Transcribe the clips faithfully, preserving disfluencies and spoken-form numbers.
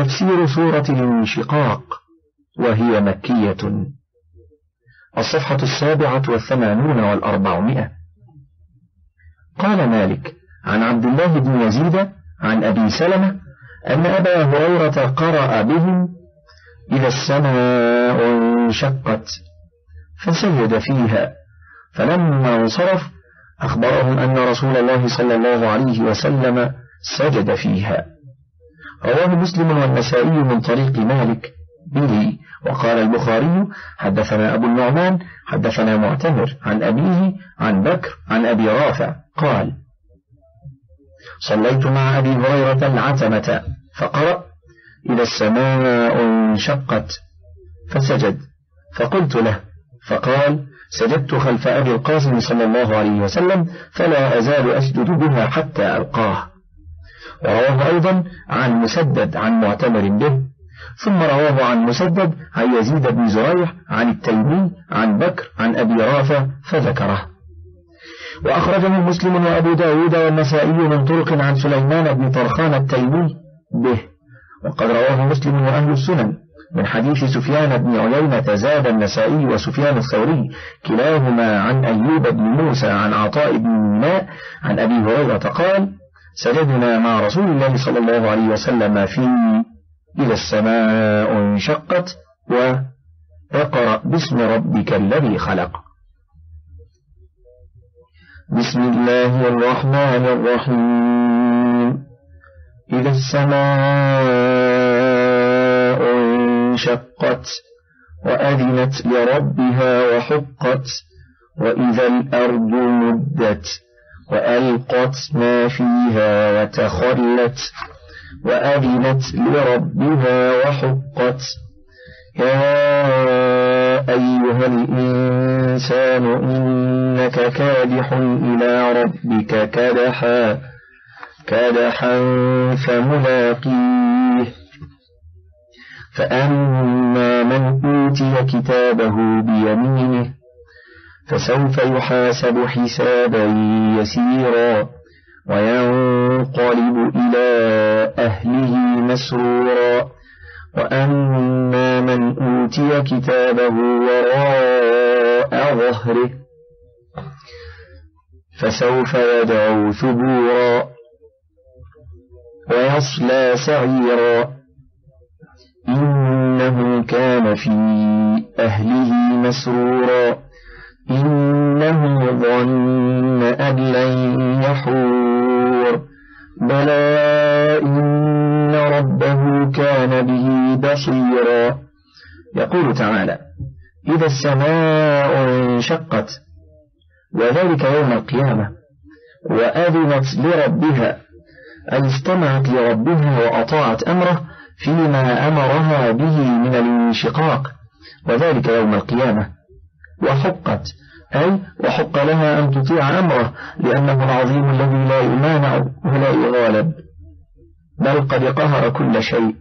تفسير سورة الانشقاق، وهي مكية. الصفحة السابعة والثمانون والأربعمائة. قال مالك عن عبد الله بن يزيد عن أبي سلمة أن أبا هريرة قرأ بهم إذا السماء انشقت فسجد فيها، فلما انصرف أخبرهم أن رسول الله صلى الله عليه وسلم سجد فيها. رواه مسلم والنسائي من طريق مالك به. وقال البخاري حدثنا أبو النعمان حدثنا معتمر عن أبيه عن بكر عن أبي رافع قال: صليت مع أبي هريرة العتمة فقرأ إذا السماء انشقت فسجد، فقلت له فقال: سجدت خلف أبي القاسم صلى الله عليه وسلم فلا أزال أسجد بها حتى ألقاه. ورواه أيضا عن مسدد عن معتمر به، ثم رواه عن مسدد عن يزيد بن زريح عن التيمي عن بكر عن أبي رافع فذكره. وأخرجه مسلم وأبو داود والنسائي من طرق عن سليمان بن طرخان التيمي به. وقد رواه مسلم وأهل السنن من حديث سفيان بن عيينة زاد النسائي وسفيان الثوري كلاهما عن أيوب بن موسى عن عطاء بن ميناء عن أبي هريرة قال: سجدنا مع رسول الله صلى الله عليه وسلم في إذا السماء انشقت وَاقْرَأْ باسم ربك الذي خلق. بسم الله الرحمن الرحيم. إذا السماء انشقت وأذنت لربها وحقت وإذا الأرض مدت وألقت ما فيها وتخلت وأذنت لربها وحقت. يا أيها الإنسان إنك كادح إلى ربك كدحا كدحا فملاقيه. فأما من أوتي كتابه بيمينه فسوف يحاسب حسابا يسيرا وينقلب إلى أهله مسرورا. وأما من أوتي كتابه وراء ظهره فسوف يدعو ثبورا ويصلى سعيرا إنه كان في أهله مسرورا إنه ظن أن لن يحور بلى إن ربه كان به بصيرا. يقول تعالى: إذا السماء انشقت، وذلك يوم القيامة. وأذنت لربها أي استمعت لربها وأطاعت أمره فيما أمرها به من الانشقاق، وذلك يوم القيامة. وحقت أي وحق لها أن تطيع أمره لأنه العظيم الذي لا يمانع ولا يغالب، بل قد قهر كل شيء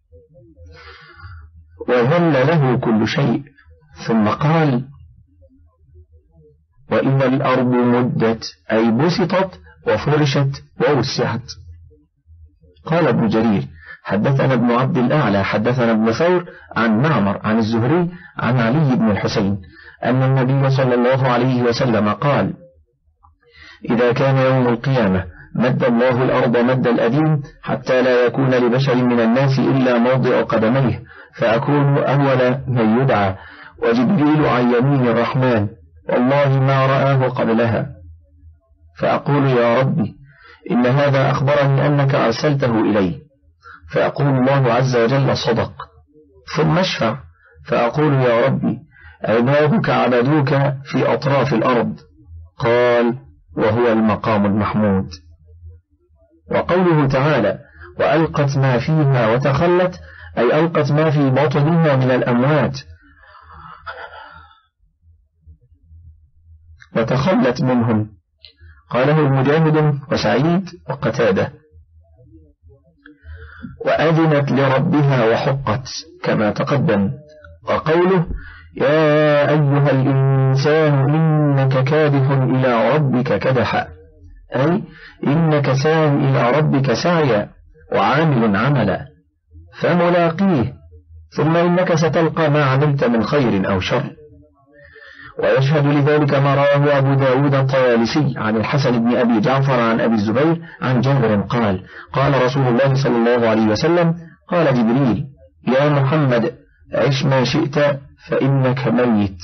وذل له كل شيء. ثم قال: وإذا الأرض مدت أي بسطت وفرشت ووسعت. قال ابن جرير: حدثنا ابن عبد الأعلى حدثنا ابن ثور عن معمر عن الزهري عن علي بن الحسين أن النبي صلى الله عليه وسلم قال: إذا كان يوم القيامة مد الله الأرض مد الأديم حتى لا يكون لبشر من الناس إلا موضع قدميه، فأكون أول من يدعى، وجبريل عن يمين الرحمن والله ما رآه قبلها، فأقول: يا ربي إن هذا أخبرني أنك أرسلته إلي، فأقول الله عز وجل: صدق. ثم اشفع، فأقول: يا ربي عبادك عبدوك في أطراف الأرض. قال: وهو المقام المحمود. وقوله تعالى: وألقت ما فيها وتخلت أي ألقت ما في بطنها من الأموات وتخلت منهم. قاله المجاهد وسعيد وقتادة. وأذنت لربها وحقت كما تقدم. وقوله: يا أيها الإنسان إنك كادح إلى ربك كدحا أي إنك ساع إلى ربك سعيا وعامل عملا، فملاقيه، ثم إنك ستلقى ما عملت من خير أو شر. ويشهد لذلك ما رواه أبو داود الطيالسي عن الحسن بن أبي جعفر عن أبي الزبير عن جابر قال: قال رسول الله صلى الله عليه وسلم: قال جبريل: يا محمد، عش ما شئت فإنك ميت،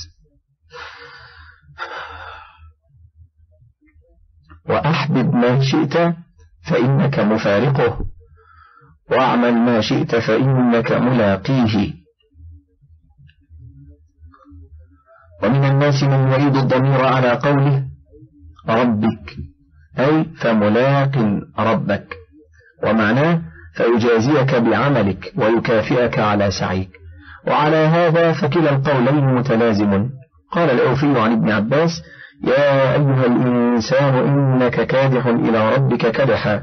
وأحبب ما شئت فإنك مفارقه، واعمل ما شئت فإنك ملاقيه. ومن الناس من يعيد الضمير على قوله ربك، أي فملاق ربك، ومعناه فيجازيك بعملك ويكافئك على سعيك. وعلى هذا فكلا القولين متلازم. قال الأوفي عن ابن عباس: يا أيها الإنسان إنك كادح إلى ربك كدحا،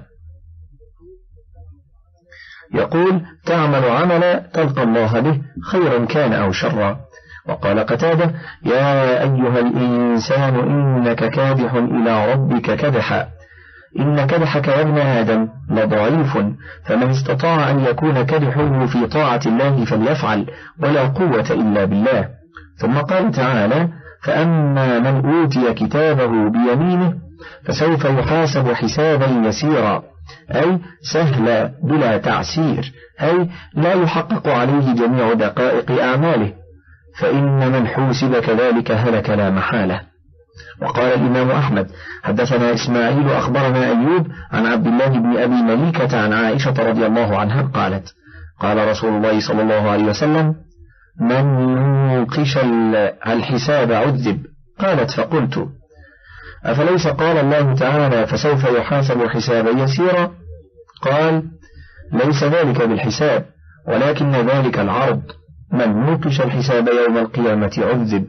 يقول تعمل عملا تلقى الله به خيرا كان أو شرا. وقال قتادة: يا أيها الإنسان إنك كادح إلى ربك كدحا، إن كدحك يا ابن آدم لضعيف، فمن استطاع أن يكون كدحه في طاعة الله فليفعل، ولا قوة إلا بالله. ثم قال تعالى: فأما من أوتي كتابه بيمينه فسوف يحاسب حسابا يسيرا، أي سهلا بلا تعسير، أي لا يحقق عليه جميع دقائق أعماله، فإن من حوسب كذلك هلك لا محالة. وقال الإمام أحمد: حدثنا إسماعيل أخبرنا أيوب عن عبد الله بن أبي مليكة عن عائشة رضي الله عنها قالت: قال رسول الله صلى الله عليه وسلم: من يوقش الحساب عذب. قالت: فقلت: أفليس قال الله تعالى: فسوف يحاسب حسابا يسيرا؟ قال: ليس ذلك بالحساب، ولكن ذلك العرض، من يوقش الحساب يوم القيامة عذب.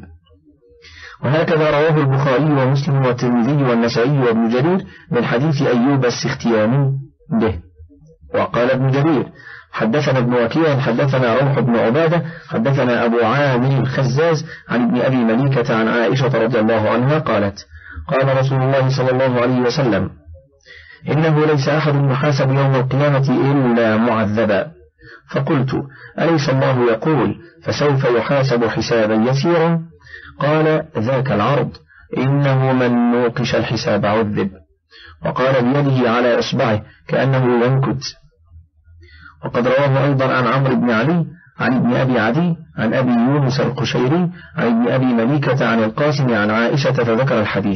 وهكذا رواه البخاري ومسلم والترمذي والنسائي وابن جرير من حديث أيوب السختياني به. وقال ابن جرير: حدثنا ابن وكيع حدثنا روح بن عبادة حدثنا أبو عامر الخزاز عن ابن أبي مليكة عن عائشة رضي الله عنها قالت: قال رسول الله صلى الله عليه وسلم: إنه ليس أحد يحاسب يوم القيامة إلا معذبا. فقلت: أليس الله يقول: فسوف يحاسب حسابا يسيرا؟ قال: ذاك العرض، إنه من نوقش الحساب عذب. وقال بيده على إصبعه كأنه ينكت. وقد رواه أيضا عن عمرو بن علي عن ابن أبي عدي عن أبي يونس القشيري عن ابن أبي مليكة عن القاسم عن عائشة فذكر الحديث.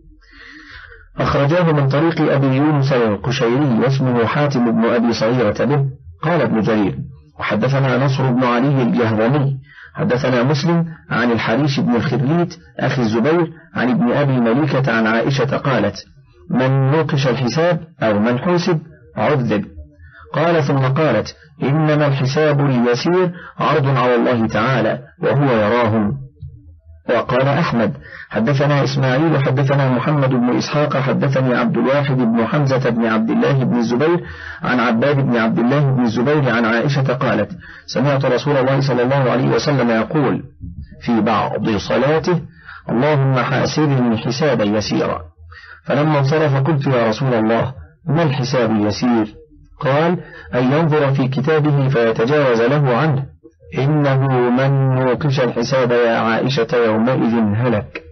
أخرجاه من طريق أبي يونس القشيري واسمه حاتم بن أبي صغيرة به. قال ابن جرير: وحدثنا نصر بن علي الجهضمي حدثنا مسلم عن الحريش بن الخريت أخي الزبير عن ابن أبي مليكة عن عائشة قالت: من نوقش الحساب أو من حوسب عذب. قال: ثم قالت: إنما الحساب اليسير عرض على الله تعالى وهو يراهم. وقال أحمد: حدثنا إسماعيل حدثنا محمد بن إسحاق حدثني عبد الواحد بن حمزة بن عبد الله بن الزبير عن عباد بن عبد الله بن الزبير عن عائشة قالت: سمعت رسول الله صلى الله عليه وسلم يقول في بعض صلاته: اللهم حاسبني حسابا يسيرا. فلما انصرف قلت: يا رسول الله، ما الحساب اليسير؟ قال: أن ينظر في كتابه فيتجاوز له عنه، إنه من نوقش الحساب يا عائشة يومئذ هلك.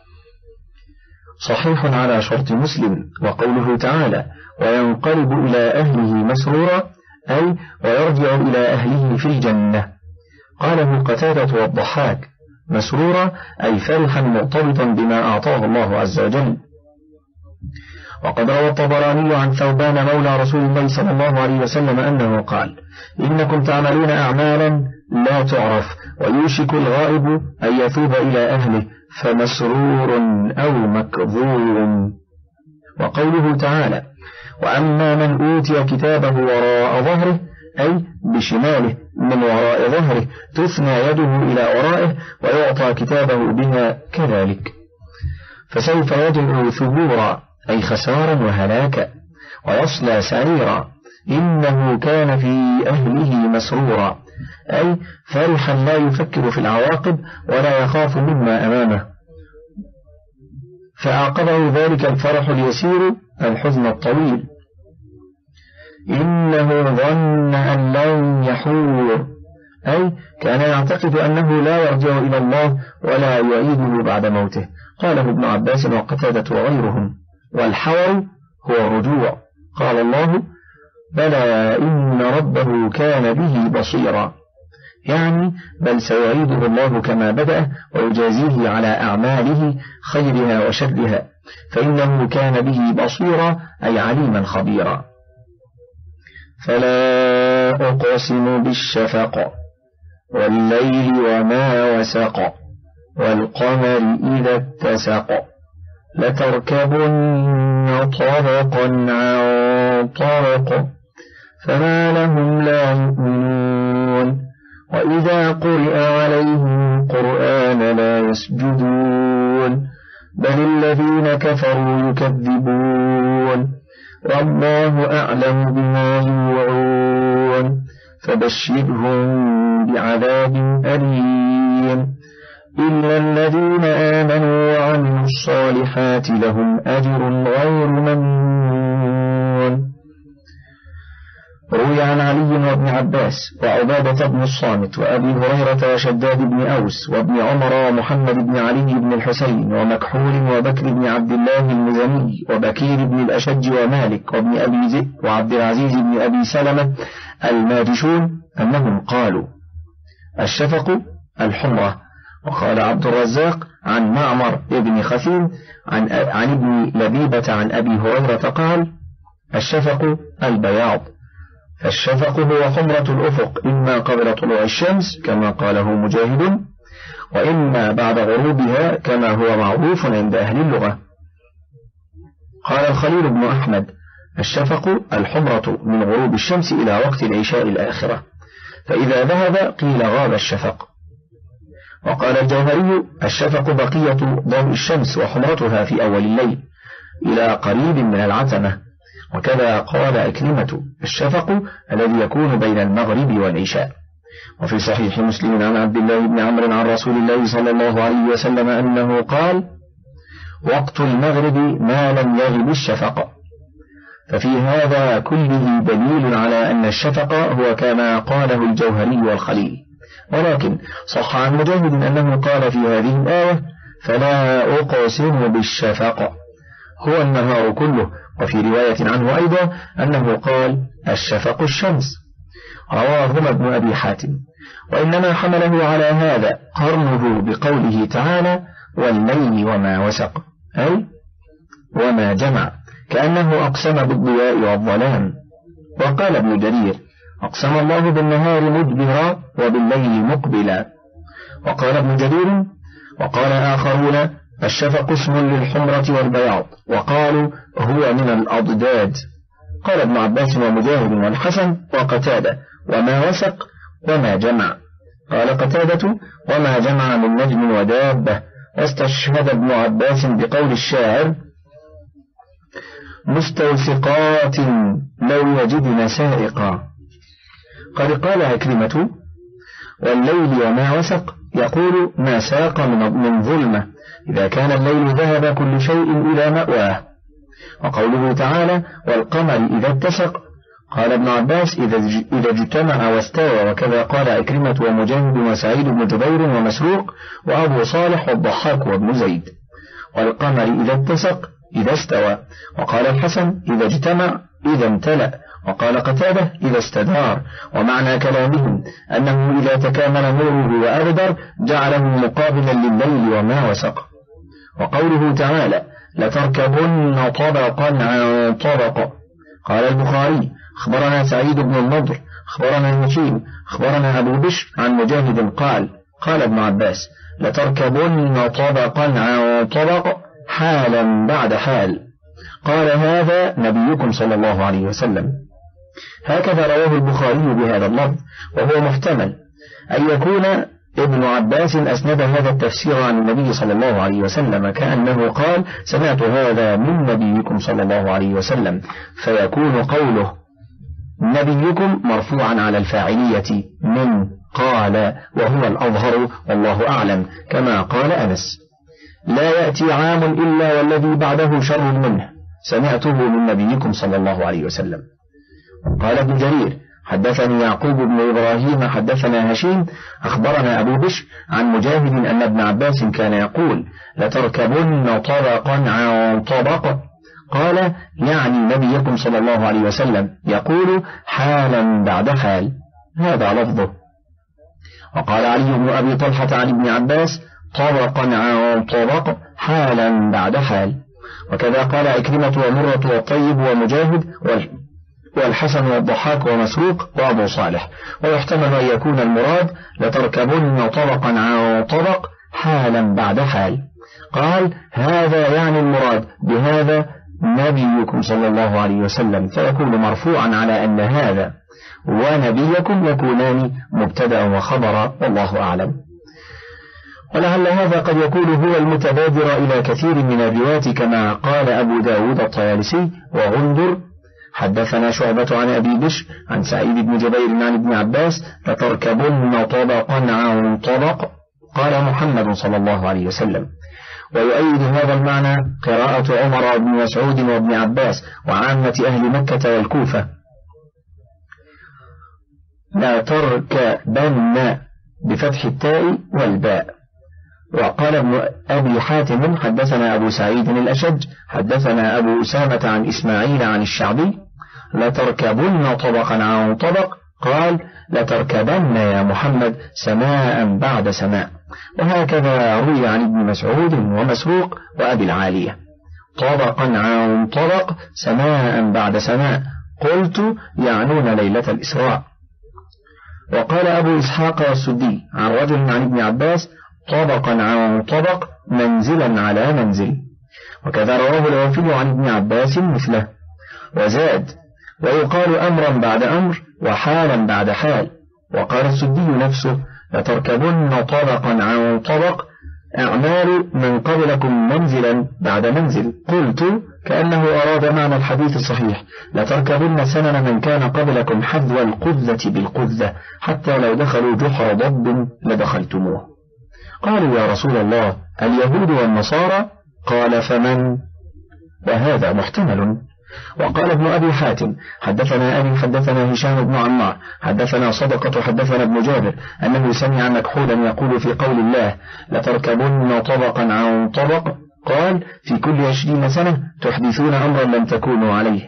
صحيح على شرط مسلم. وقوله تعالى: وينقلب إلى أهله مسرورا، أي ويرجع إلى أهله في الجنة. قاله قتادة والضحاك: مسرورا أي فرحا مرتبطا بما أعطاه الله عز وجل. وقد روى الطبراني عن ثوبان مولى رسول الله صلى الله عليه وسلم أنه قال: إنكم تعملون أعمالا لا تعرف، ويوشك الغائب أن يثوب إلى أهله فمسرور أو مكظوم. وقوله تعالى: وأما من أوتي كتابه وراء ظهره، أي بشماله من وراء ظهره، تثنى يده إلى ورائه ويعطى كتابه بها كذلك، فسوف يدعو ثبورا أي خسارا وهلاكا، ويصلى سعيرا، إنه كان في أهله مسرورا، أي فرحا لا يفكر في العواقب ولا يخاف مما أمامه. فأعقبه ذلك الفرح اليسير الحزن الطويل. إنه ظن أن لن دحور، أي كان يعتقد أنه لا يرجع إلى الله ولا يعيده بعد موته. قاله ابن عباس وقتادة وغيرهم. والحور هو الرجوع. قال الله: بلى إن ربه كان به بصيرا، يعني بل سيعيده الله كما بدأ ويجازيه على أعماله خيرها وشرها، فإنه كان به بصيرا أي عليما خبيرا. فلا أقسم بالشفق والليل وما وسق والقمر إذا اتسق لتركبن طبقا عن طبق فما لهم لا يؤمنون وإذا قرئ عليهم القرآن لا يسجدون بل الذين كفروا يكذبون والله أعلم بما يوعون فبشرهم بعذاب أليم إلا الذين آمنوا وعملوا الصالحات لهم أجر غير ممنون. روي عن علي وابن عباس وعبادة بن الصامت وأبي هريرة وشداد بن أوس وابن عمر ومحمد بن علي بن الحسين ومكحول وبكر بن عبد الله المزني وبكير بن الأشج ومالك وابن أبي ذئب وعبد العزيز بن أبي سلمة الماجشون أنهم قالوا: الشفق الحمرة. وقال عبد الرزاق عن معمر ابن خثيم عن, عن ابن لبيبة عن أبي هريرة قال: الشفق البياض. فالشفق هو حمرة الأفق إما قبل طلوع الشمس كما قاله مجاهد، وإما بعد غروبها كما هو معروف عند أهل اللغة. قال الخليل بن أحمد: الشفق الحمرة من غروب الشمس إلى وقت العشاء الآخرة، فإذا ذهب قيل غاب الشفق. وقال الجوهري: الشفق بقية ضوء الشمس وحمرتها في أول الليل إلى قريب من العتمة. وكذا قال أكرمة: الشفق الذي يكون بين المغرب والعشاء. وفي صحيح مسلم عن عبد الله بن عمرو عن رسول الله صلى الله عليه وسلم أنه قال: وقت المغرب ما لم يغب الشفق. ففي هذا كله دليل على أن الشفق هو كما قاله الجوهري والخليل. ولكن صح عن مجاهد أنه قال في هذه الآية: فلا أقسم بالشفق، هو النهار كله. وفي رواية عنه أيضا أنه قال: الشفق الشمس. رواهما ابن أبي حاتم. وإنما حمله على هذا قرنه بقوله تعالى: والليل وما وسق، أي وما جمع، كأنه أقسم بالضياء والظلام. وقال ابن جرير: أقسم الله بالنهار مدبرا وبالليل مقبلا. وقال ابن جرير: وقال آخرون: الشفق اسم للحمرة والبياض، وقالوا هو من الأضداد. قال ابن عباس ومجاهد والحسن وقتادة: وما وسق وما جمع. قال قتادة: وما جمع من نجم ودابة. واستشهد ابن عباس بقول الشاعر: مستوثقات لو يجدن سائقا. قد قال أكرمة: والليل وما وسق، يقول ما ساق من ظلمة، إذا كان الليل ذهب كل شيء إلى مأواه. وقوله تعالى: والقمر إذا اتسق، قال ابن عباس: إذا اجتمع واستوى. وكذا قال أكرمة ومجاهد وسعيد بن جبير ومسروق وأبو صالح والضحاك وابن زيد. والقمر إذا اتسق إذا استوى. وقال الحسن: إذا اجتمع إذا امتلأ. وقال قتادة: إذا استدار. ومعنى كلامهم أنه إذا تكامل نوره وأبدر جعله مقابلا للليل وما وسق. وقوله تعالى: لتركبن طبقا عن طبق. قال البخاري: أخبرنا سعيد بن النضر أخبرنا هشيم أخبرنا أبو بشر عن مجاهد قال: قال ابن عباس: لتركبن طبقا عن طبق حالا بعد حال. قال: هذا نبيكم صلى الله عليه وسلم. هكذا رواه البخاري بهذا اللفظ، وهو محتمل أن يكون ابن عباس أسند هذا التفسير عن النبي صلى الله عليه وسلم، كأنه قال: سمعت هذا من نبيكم صلى الله عليه وسلم، فيكون قوله نبيكم مرفوعا على الفاعلية من قال، وهو الأظهر والله أعلم، كما قال أنس: لا يأتي عام إلا والذي بعده شر منه، سمعته من نبيكم صلى الله عليه وسلم. قال ابن جرير: حدثني يعقوب بن إبراهيم حدثنا هشيم أخبرنا أبو بشر عن مجاهد أن ابن عباس كان يقول لتركبن طبقا عن طبق، قال يعني نبيكم صلى الله عليه وسلم يقول حالا بعد حال، هذا لفظه. وقال علي بن أبي طلحة عن ابن عباس طبقا عن طبق حالا بعد حال. وكذا قال عكرمة ومرة والطيب ومجاهد والحسن والضحاك ومسروق وأبو صالح. ويحتمل أن يكون المراد لتركبن طبقا عن طبق حالا بعد حال. قال هذا يعني المراد بهذا نبيكم صلى الله عليه وسلم، فيكون مرفوعا على أن هذا ونبيكم يكونان مبتدأ وخبرا، والله أعلم. ولعل هذا قد يكون هو المتبادر إلى كثير من الروايات كما قال أبو داود الطيالسي وغندر حدثنا شعبة عن أبي بشر عن سعيد بن جبير عن ابن عباس لتركبن طبقا عن طبق، قال محمد صلى الله عليه وسلم. ويؤيد هذا المعنى قراءة عمر بن مسعود وابن عباس وعامة أهل مكة والكوفة لا تركبن بفتح التاء والباء. وقال ابن أبي حاتم حدثنا أبو سعيد الأشج حدثنا أبو أسامة عن إسماعيل عن الشعبي لتركبن طبقا عن طبق، قال لتركبن يا محمد سماء بعد سماء. وهكذا روي عن ابن مسعود ومسروق وأبي العالية طبقا عن طبق سماء بعد سماء، قلت يعنون ليلة الإسراء. وقال أبو إسحاق والسدي عن رجل عن ابن عباس طبقا عن طبق منزلا على منزل. وكذا رواه الوافد عن ابن عباس مثله. وزاد ويقال أمرا بعد أمر وحالا بعد حال. وقال السدي نفسه لتركبن طبقا عن طبق أعمال من قبلكم منزلا بعد منزل، قلت كأنه أراد معنى الحديث الصحيح لتركبن سنن من كان قبلكم حذو القذة بالقذة حتى لو دخلوا جحر ضب لدخلتموه. قالوا يا رسول الله اليهود والنصارى؟ قال فمن؟ وهذا محتمل. وقال ابن أبي حاتم حدثنا أبي حدثنا هشام بن عمار حدثنا صدقة حدثنا ابن جابر أنه سمع مكحولا يقول في قول الله لتركبن طبقا عن طبق، قال في كل عشرين سنة تحدثون أمرا لم تكونوا عليه.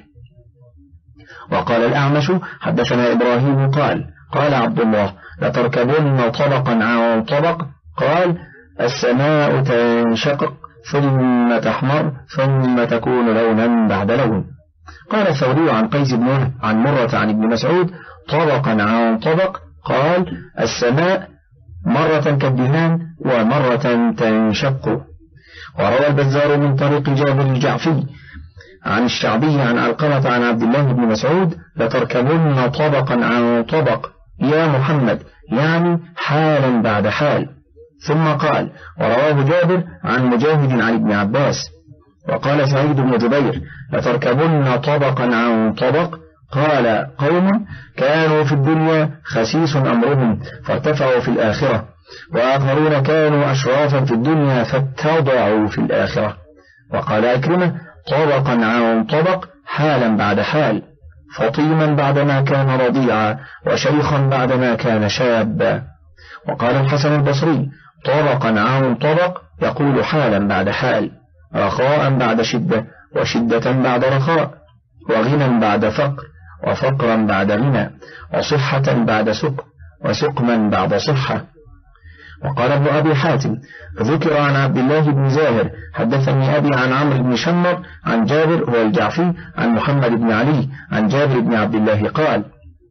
وقال الأعمش حدثنا إبراهيم قال قال عبد الله لتركبن طبقا عن طبق، قال السماء تنشقق ثم تحمر ثم تكون لونا بعد لون. قال الثوري عن قيس بن وهب عن مرة عن ابن مسعود طبقا عن طبق، قال السماء مرة كالدهان ومرة تنشق. وروى البزار من طريق جابر الجعفي عن الشعبي عن علقمة عن عبد الله بن مسعود لتركبن طبقا عن طبق يا محمد، يعني حالا بعد حال. ثم قال ورواه جابر عن مجاهد عن ابن عباس. وقال سعيد بن جبير لتركبن طبقا عن طبق، قال قوم كانوا في الدنيا خسيس أمرهم فارتفعوا في الآخرة، وآخرون كانوا أشرافا في الدنيا فاتضعوا في الآخرة. وقال أكرمة طبقا عن طبق حالا بعد حال، فطيما بعدما كان رضيعا وشيخا بعدما كان شابا. وقال الحسن البصري طبقا عن طبق يقول حالا بعد حال، رخاء بعد شدة وشدة بعد رخاء، وغنى بعد فقر وفقرا بعد غنى، وصحة بعد سقم وسقما بعد صحة. وقال ابن أبي حاتم ذكر عن عبد الله بن زاهر حدثني أبي عن عمرو بن شمر عن جابر هو الجعفي عن محمد بن علي عن جابر بن عبد الله قال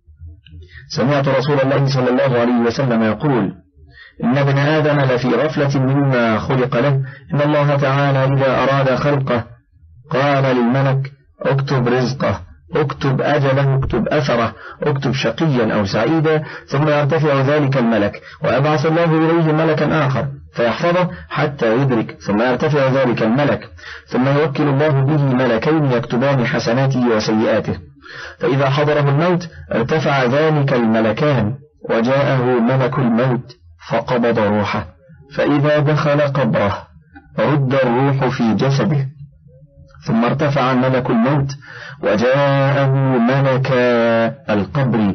سمعت رسول الله صلى الله عليه وسلم يقول إن ابن آدم لفي غفلة مما خلق له، إن الله تعالى إذا أراد خلقه قال للملك اكتب رزقه، اكتب أجله، اكتب أثره، اكتب شقيا أو سعيدا، ثم يرتفع ذلك الملك ويبعث الله إليه ملكا آخر فيحفظه حتى يدرك، ثم يرتفع ذلك الملك ثم يوكل الله به ملكين يكتبان حسناته وسيئاته، فإذا حضره الموت ارتفع ذلك الملكان وجاءه ملك الموت فقبض روحه، فإذا دخل قبره رد الروح في جسده، ثم ارتفع ملك الموت وجاءه ملك القبر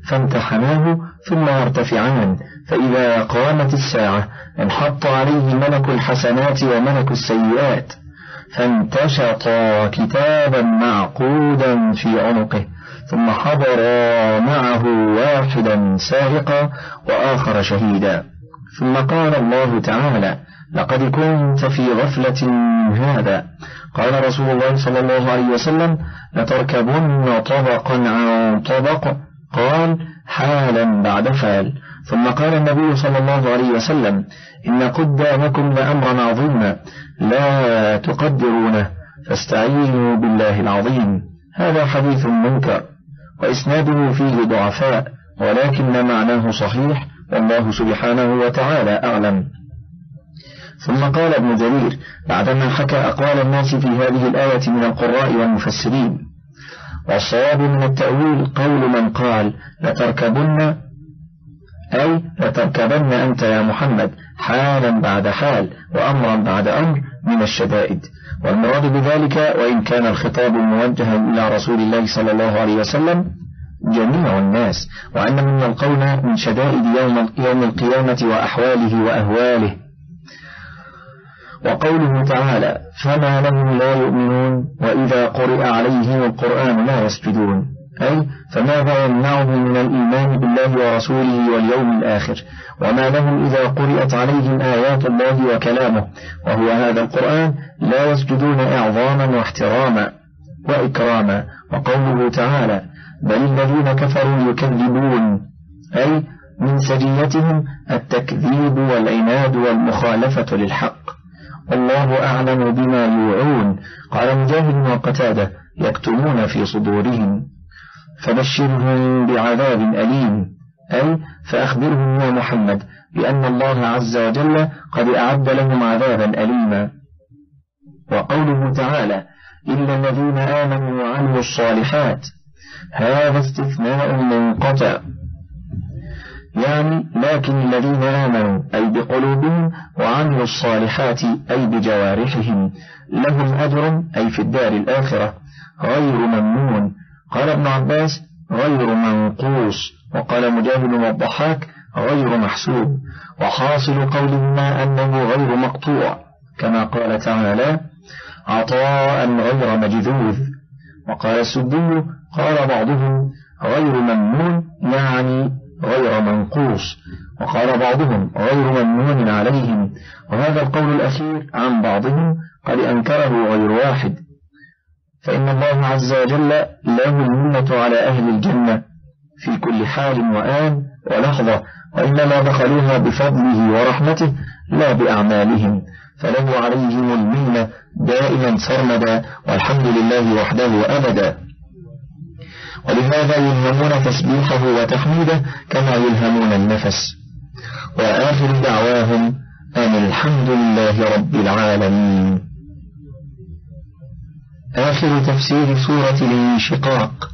فامتحناه ثم يرتفعان، فإذا قامت الساعة انحط عليه ملك الحسنات وملك السيئات، فانتشطا كتابا معقودا في عنقه، ثم حضر معه واحدا سارقا وآخر شهيدا، ثم قال الله تعالى: لقد كنت في غفلة من هذا. قال رسول الله صلى الله عليه وسلم: لتركبن طبقا عن طبق، قال: حالا بعد حال. ثم قال النبي صلى الله عليه وسلم: إن قدامكم لأمرا عظيما لا تقدرونه، فاستعينوا بالله العظيم. هذا حديث منكر وإسناده فيه ضعفاء، ولكن معناه صحيح، والله سبحانه وتعالى أعلم. ثم قال ابن جرير بعدما حكى أقوال الناس في هذه الآية من القراء والمفسرين: والصواب من التأويل قول من قال: لتركبن، أي لتركبن أنت يا محمد حالا بعد حال وأمرا بعد أمر من الشدائد. والمراد بذلك، وإن كان الخطاب موجها إلى رسول الله صلى الله عليه وسلم، جميع الناس، وأن من القول من شدائد يوم, يوم القيامة وأحواله وأهواله. وقوله تعالى: فما لهم لا يؤمنون وإذا قرئ عليهم القرآن لا يسجدون، أي فماذا يمنعهم من الإيمان بالله ورسوله واليوم الآخر، وما لهم إذا قرئت عليهم آيات الله وكلامه وهو هذا القرآن لا يسجدون إعظاما واحتراما وإكراما. وقوله تعالى: بل الذين كفروا يكذبون، أي من سجيتهم التكذيب والعناد والمخالفة للحق، والله أعلم بما يوعون. قال مجاهد وقتادة: يكتمون في صدورهم. فبشرهم بعذاب أليم، أي فأخبرهم يا محمد بأن الله عز وجل قد أعد لهم عذابا أليما. وقوله تعالى: إلا الذين آمنوا وعملوا الصالحات، هذا استثناء منقطع، يعني لكن الذين آمنوا أي بقلوبهم وعملوا الصالحات أي بجوارحهم لهم أجر أي في الدار الآخرة غير ممنون. قال ابن عباس: غير منقوص. وقال مجاهد والضحاك: غير محسوب. وحاصل قولهما أنه غير مقطوع، كما قال تعالى: عطاء غير مجذوذ. وقال السدي: قال بعضهم: غير ممنون يعني غير منقوص. وقال بعضهم: غير ممنون عليهم. وهذا القول الأخير عن بعضهم قد أنكره غير واحد، فإن الله عز وجل له المنة على أهل الجنة في كل حال وآن ولحظة، وإنما دخلوها بفضله ورحمته لا بأعمالهم، فله عليهم المنة دائما سرمدا، والحمد لله وحده أبدا. ولهذا يلهمون تسبيحه وتحميده كما يلهمون النفس. وآخر دعواهم أن الحمد لله رب العالمين. آخر تفسير سورة الانشقاق.